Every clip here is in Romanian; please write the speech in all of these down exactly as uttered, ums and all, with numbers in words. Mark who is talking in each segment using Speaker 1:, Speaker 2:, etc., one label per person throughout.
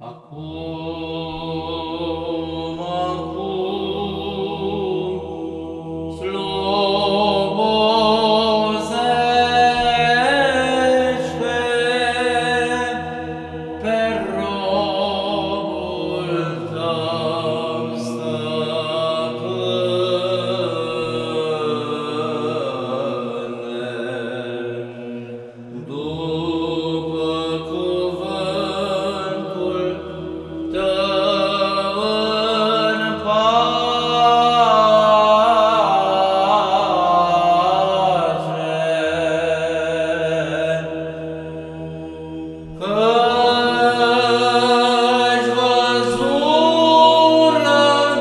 Speaker 1: Acum, acum, slobozește pe robul tău, Stăpâne, după cuvântul tău în pace, căci văzură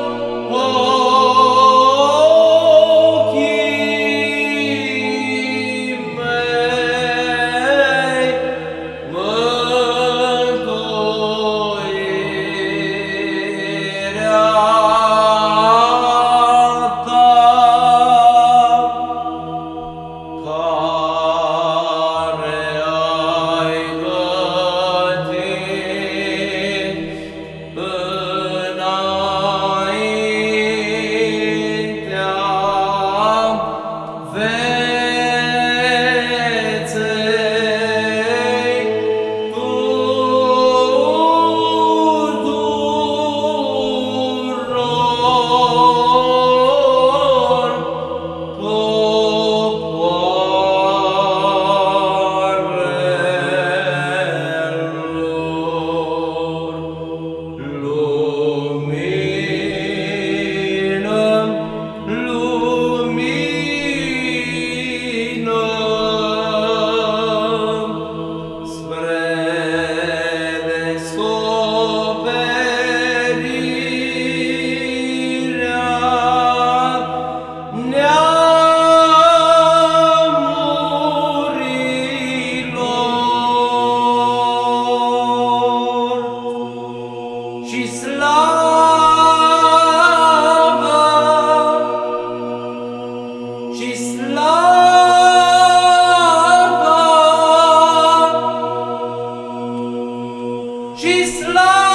Speaker 1: ochii mei mântuirea ta, care ai gătit înaintea veței tuturor popoarelor. Lumină, lumină spre descoperirea neamurilor și slavă, și slavă, și slavă